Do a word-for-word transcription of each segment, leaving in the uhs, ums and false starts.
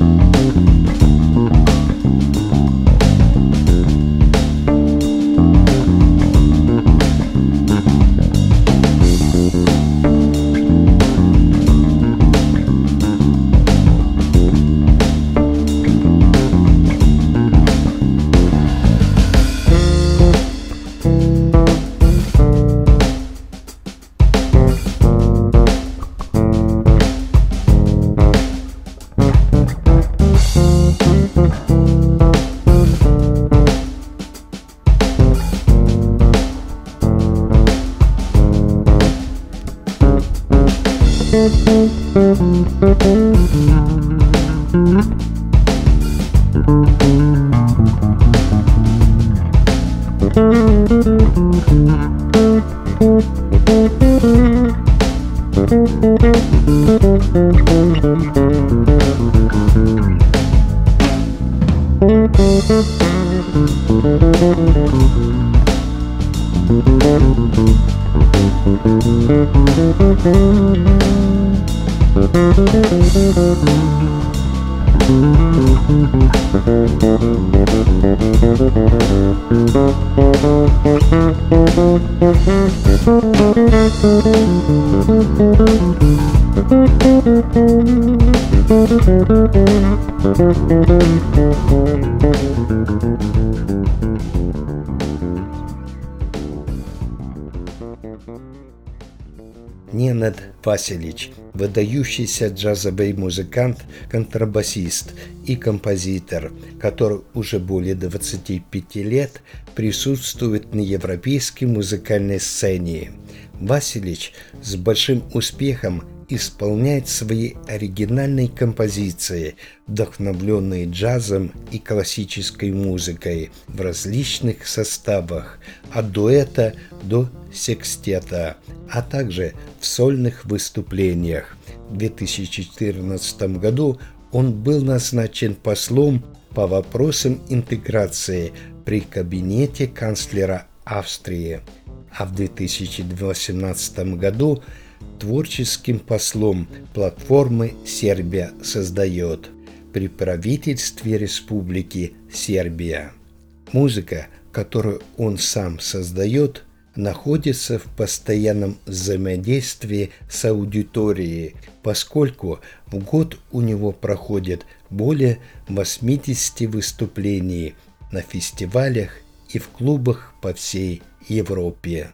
Ненад Васильевич – выдающийся джазовый музыкант, контрабасист и композитор, который уже более двадцати пяти лет присутствует на европейской музыкальной сцене. Васильевич с большим успехом исполняет свои оригинальные композиции, вдохновленные джазом и классической музыкой в различных составах, от дуэта до секстета, а также в сольных выступлениях. В две тысячи четырнадцатом году он был назначен послом по вопросам интеграции при кабинете канцлера Австрии, а в две тысячи восемнадцатом году творческим послом платформы «Сербия создает» при правительстве Республики Сербия. Музыка, которую он сам создает, находится в постоянном взаимодействии с аудиторией, поскольку в год у него проходит более восьмидесяти выступлений на фестивалях и в клубах по всей Европе.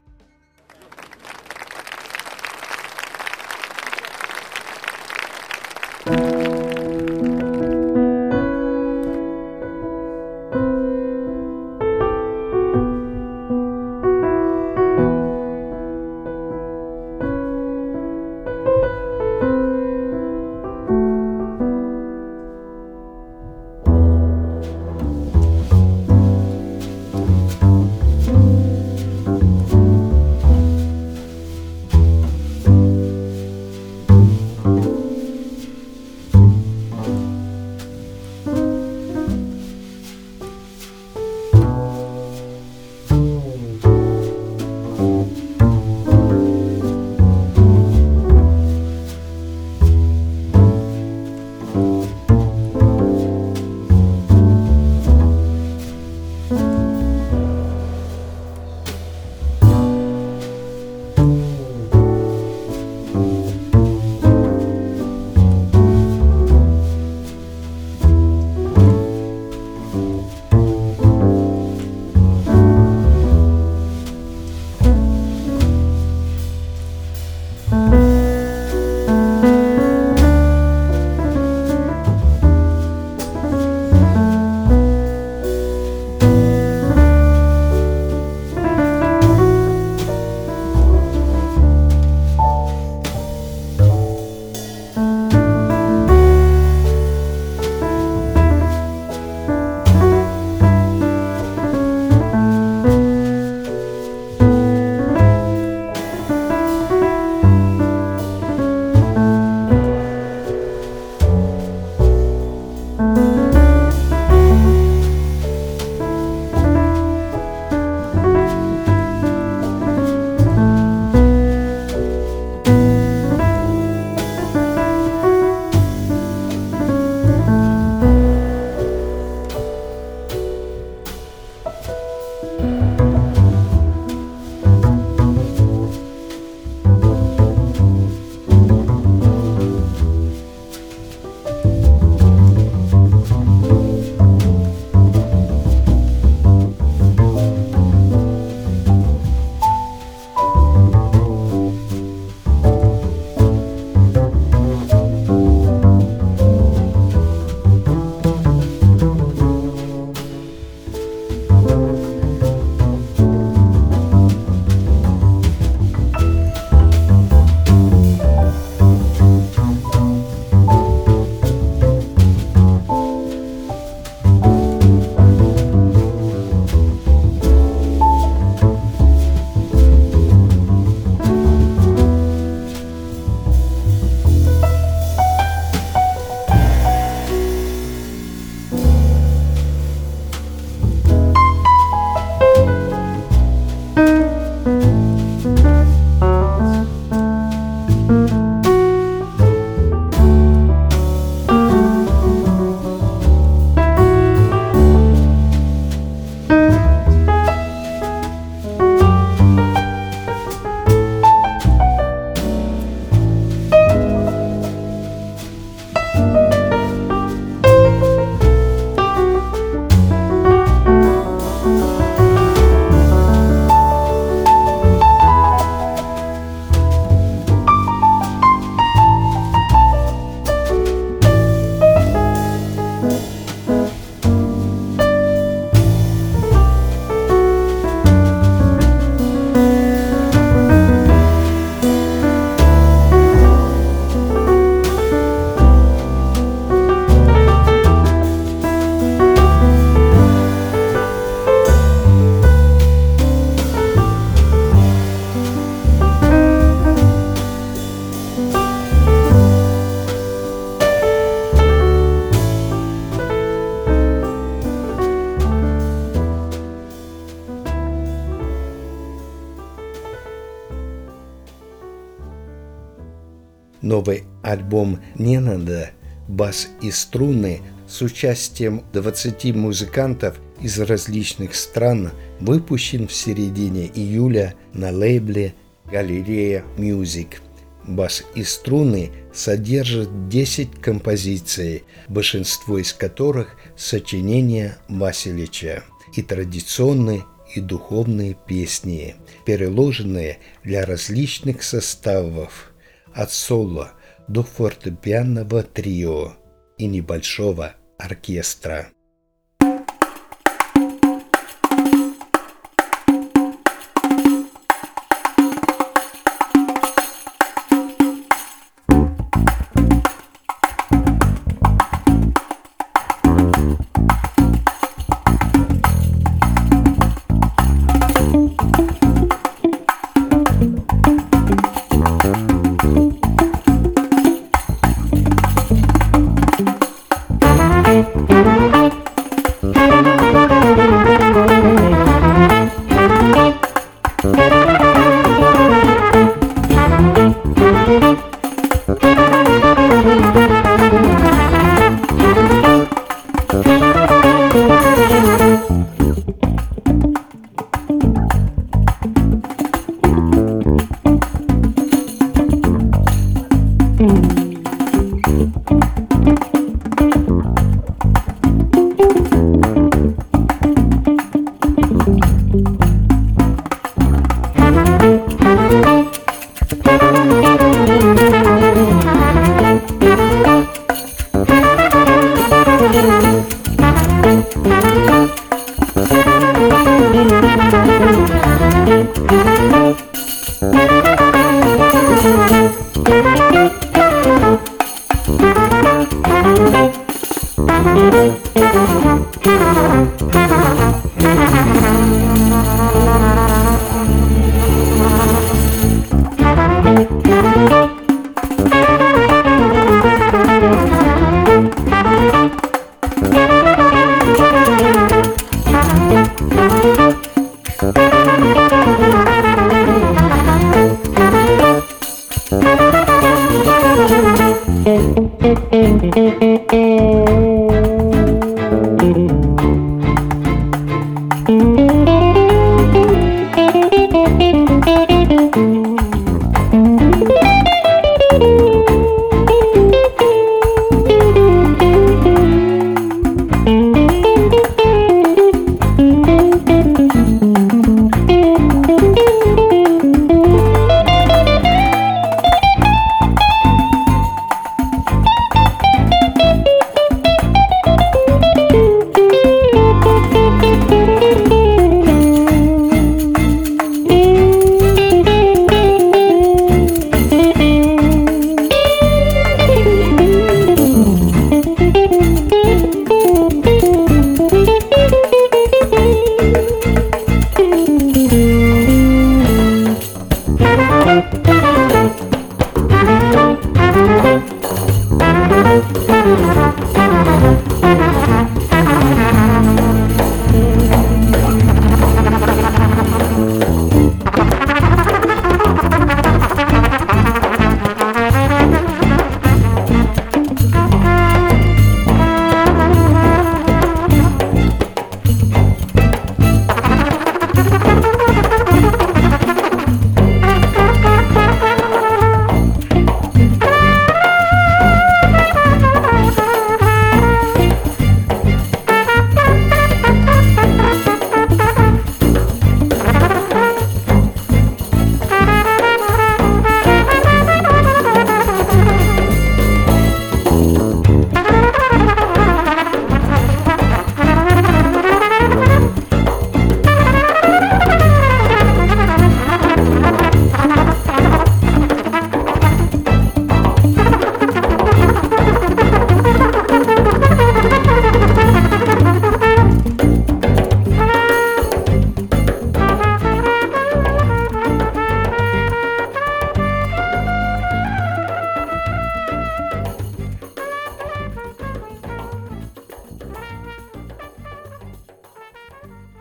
Новый альбом «Ненада. Бас и струны» с участием двадцати музыкантов из различных стран выпущен в середине июля на лейбле «Галерея Мьюзик». «Бас и струны» содержит десять композиций, большинство из которых сочинения Васильича, и традиционные, и духовные песни, переложенные для различных составов, от соло до фортепианного трио и небольшого оркестра.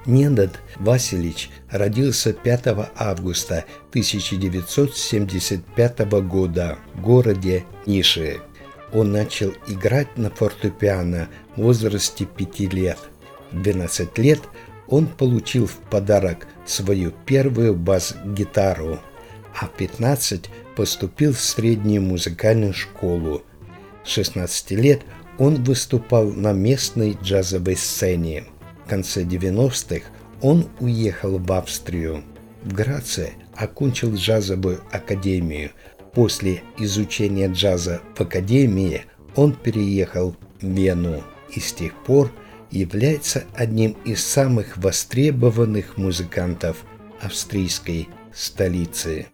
Ненад Васильевич родился пятого августа тысяча девятьсот семьдесят пятого года в городе Ниши. Он начал играть на фортепиано в возрасте пяти лет. В двенадцать лет он получил в подарок свою первую бас-гитару, а в пятнадцать поступил в среднюю музыкальную школу. С шестнадцати лет он выступал на местной джазовой сцене. В конце девяностых он уехал в Австрию. В Граце окончил джазовую академию. После изучения джаза в академии он переехал в Вену и с тех пор является одним из самых востребованных музыкантов австрийской столицы.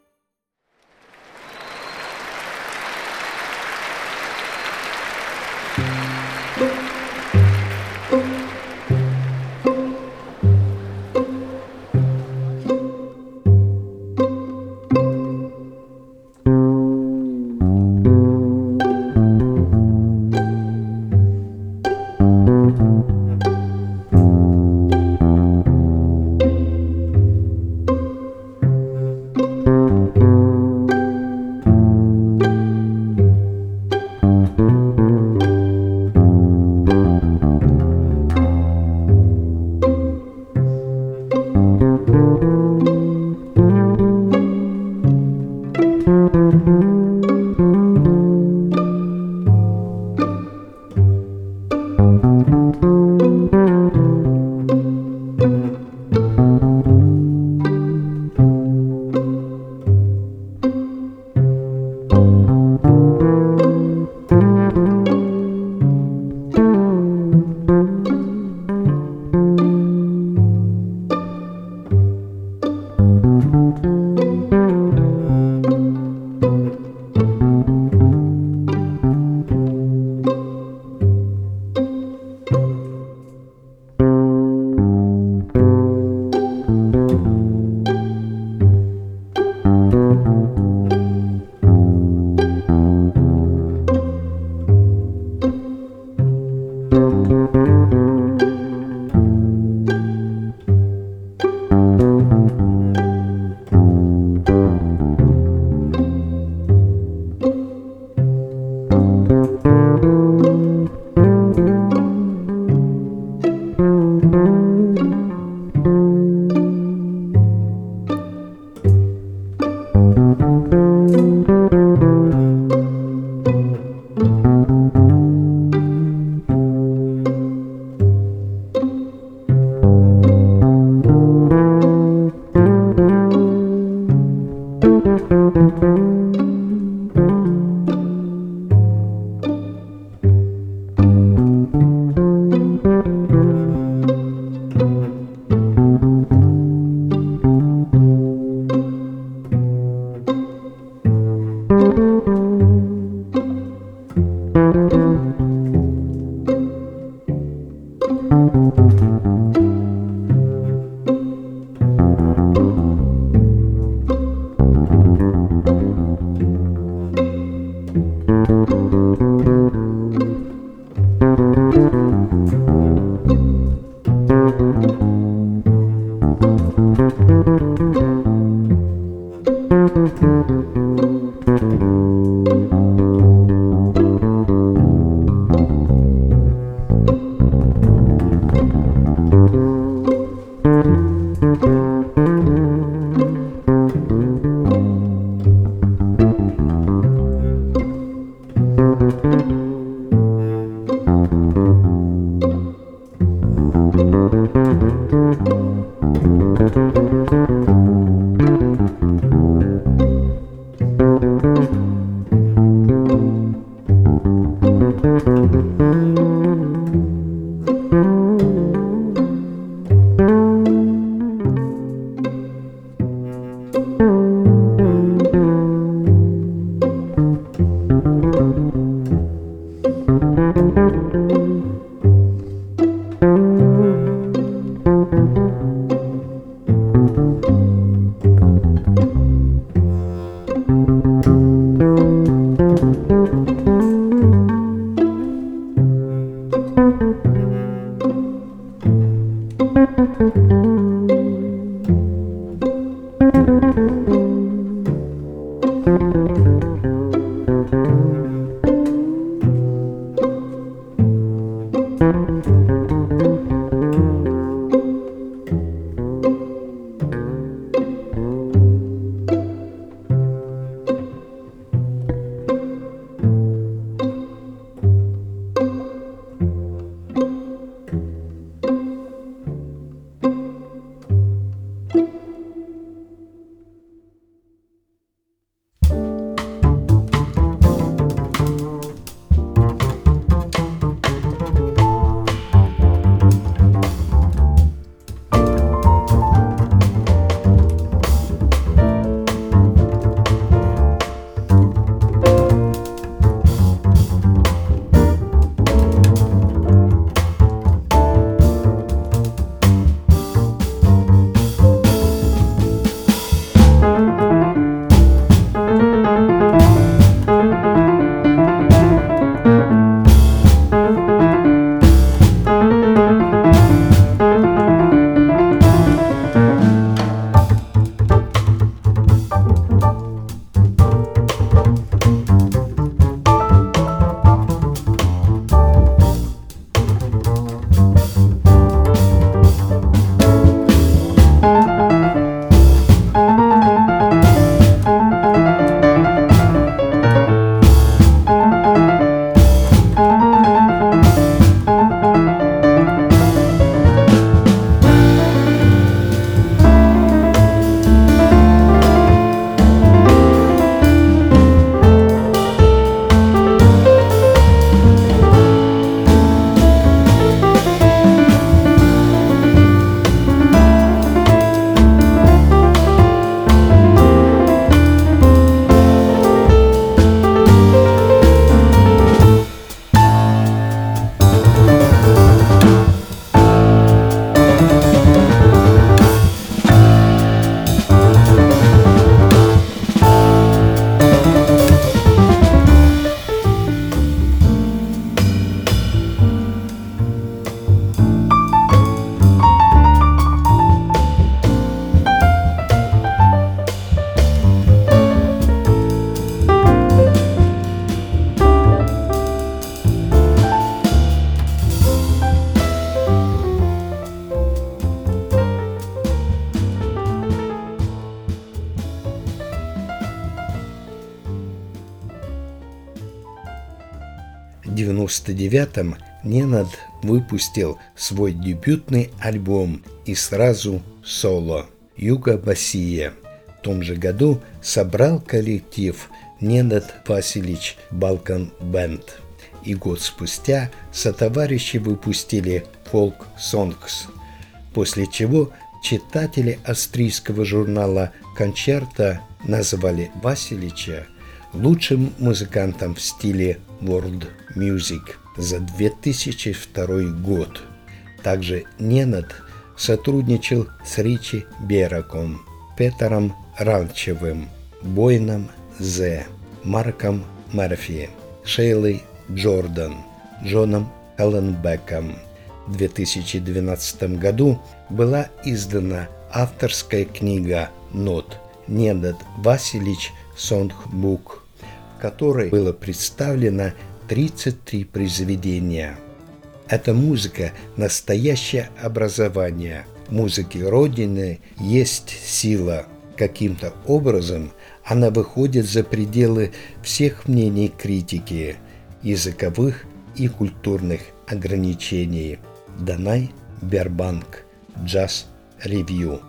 В девяносто девятом Ненад выпустил свой дебютный альбом и сразу соло «Юго-Басия». В том же году собрал коллектив Ненад Василич Балкан Бэнд. И год спустя сотоварищи выпустили «Folk Songs», после чего читатели австрийского журнала «Кончерта» назвали Василича лучшим музыкантом в стиле World Music за две тысячи второй год. Также Ненад сотрудничал с Ричи Бераком, Петером Ралчевым, Бойном Зе, Марком Мерфи, Шейлой Джордан, Джоном Элленбеком. В две тысячи двенадцатом году была издана авторская книга нот «Ненад Василич Сонгбук», в которой было представлено тридцать три произведения. Эта музыка – настоящее образование. В музыке Родины есть сила. Каким-то образом она выходит за пределы всех мнений критики, языковых и культурных ограничений. Данай Бербанк, Джаз Ревью.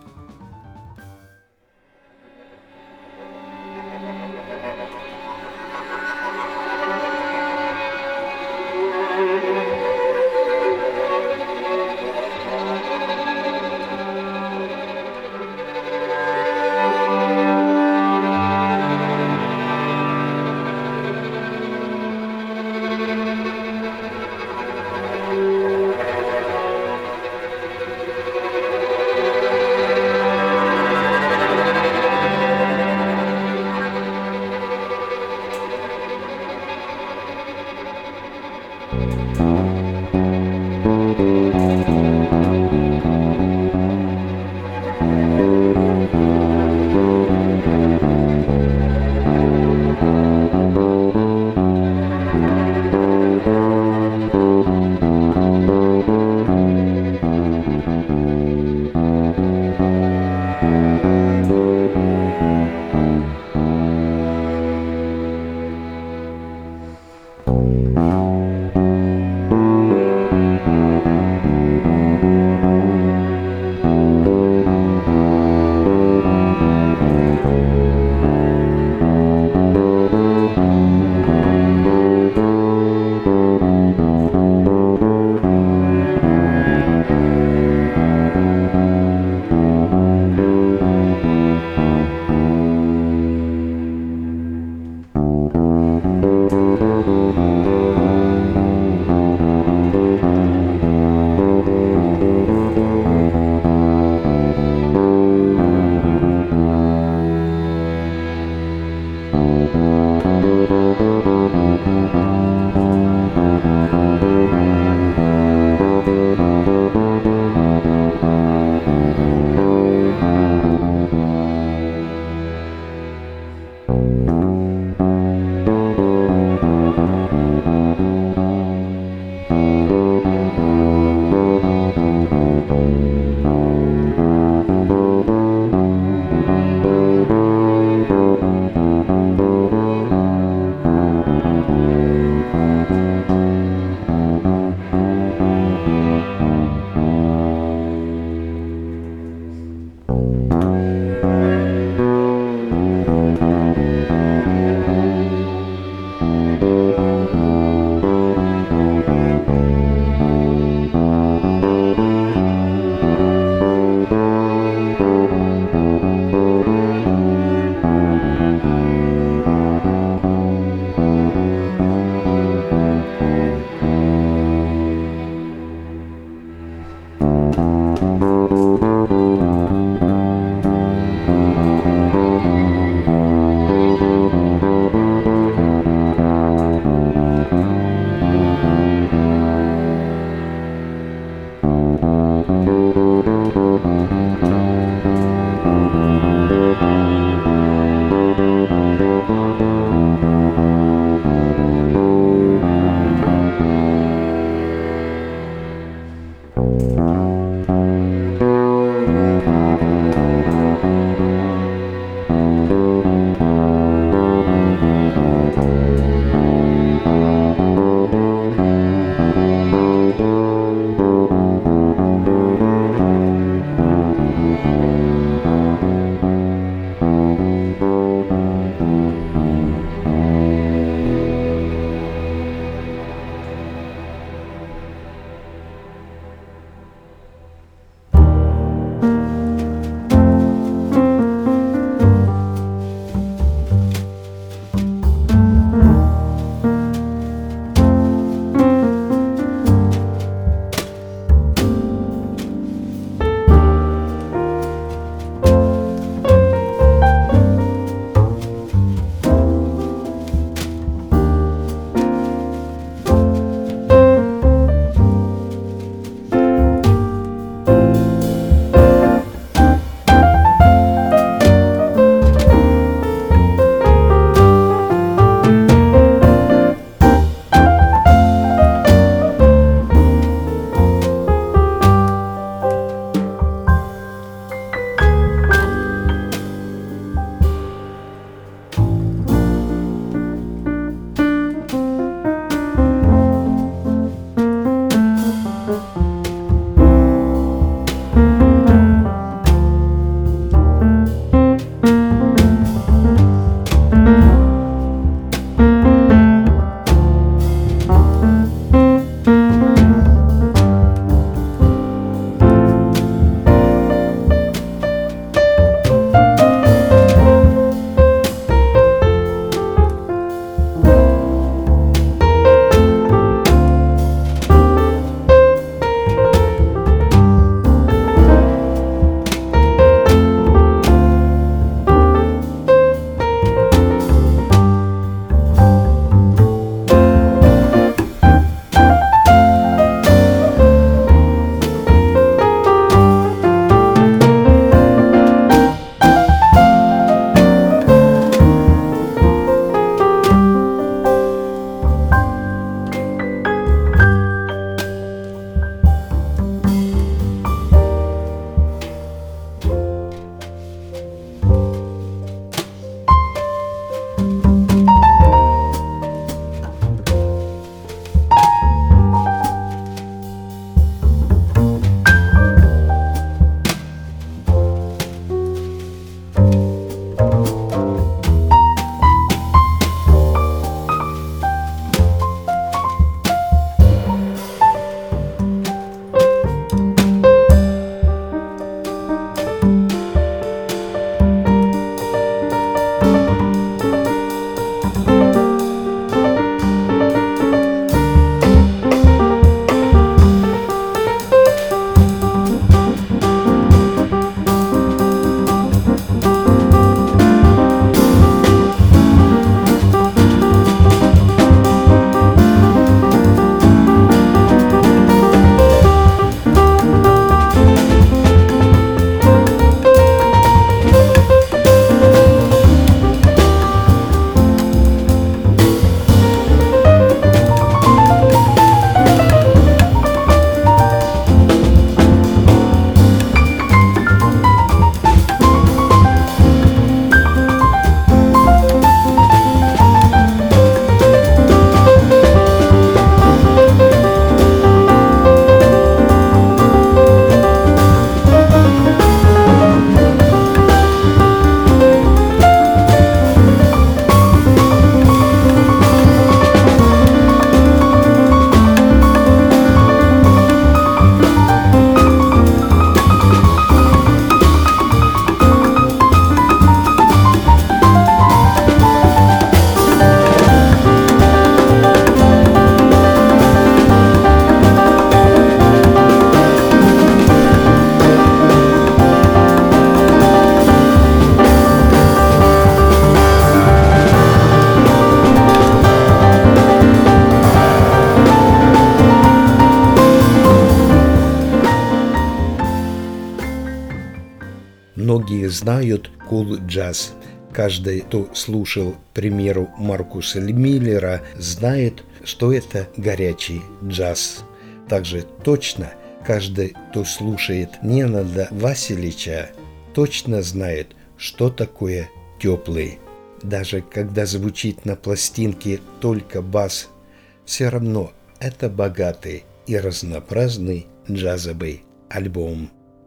Многие знают кул-джаз. Каждый, кто слушал, к примеру, Маркуса Миллера, знает, что это горячий джаз. Также точно каждый, кто слушает Ненада Васильевича, точно знает, что такое теплый. Даже когда звучит на пластинке только бас, все равно это богатый и разнообразный джазовый альбом.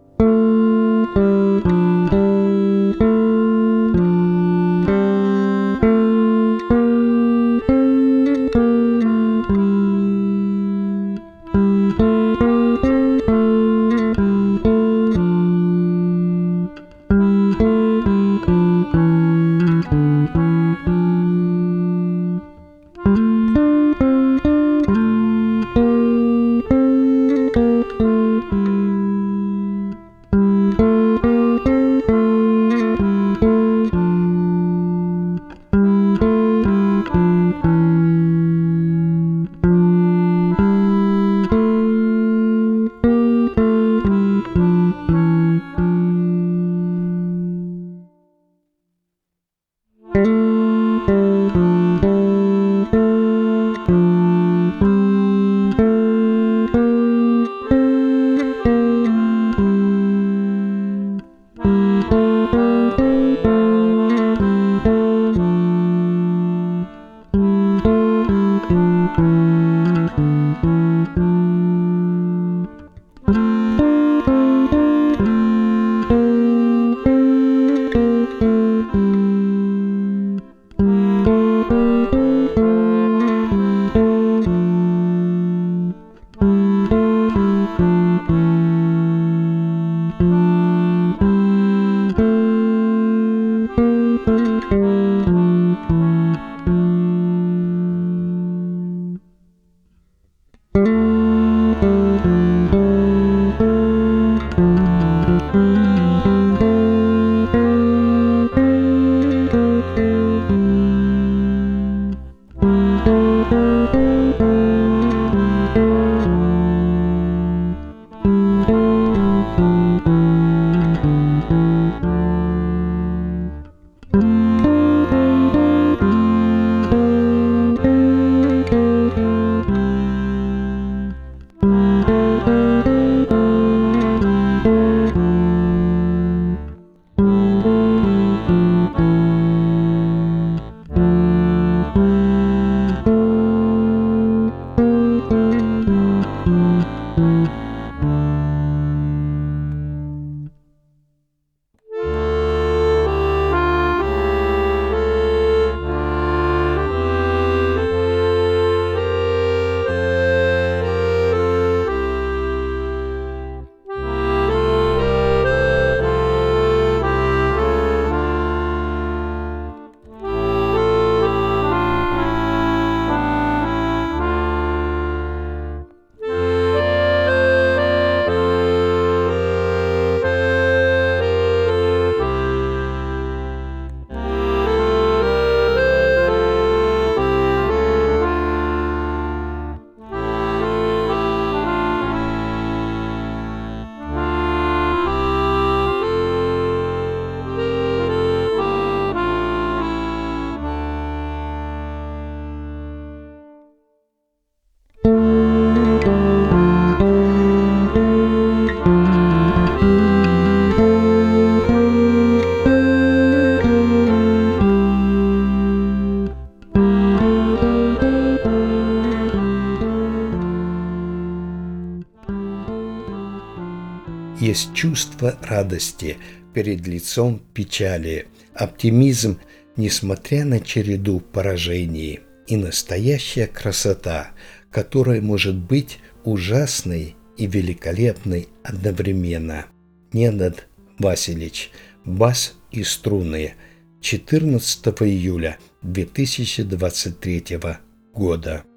Есть чувство радости перед лицом печали, оптимизм, несмотря на череду поражений, и настоящая красота, которая может быть ужасной и великолепной одновременно. Ненад Васильевич. Бас и струны. четырнадцатого июля две тысячи двадцать третьего года.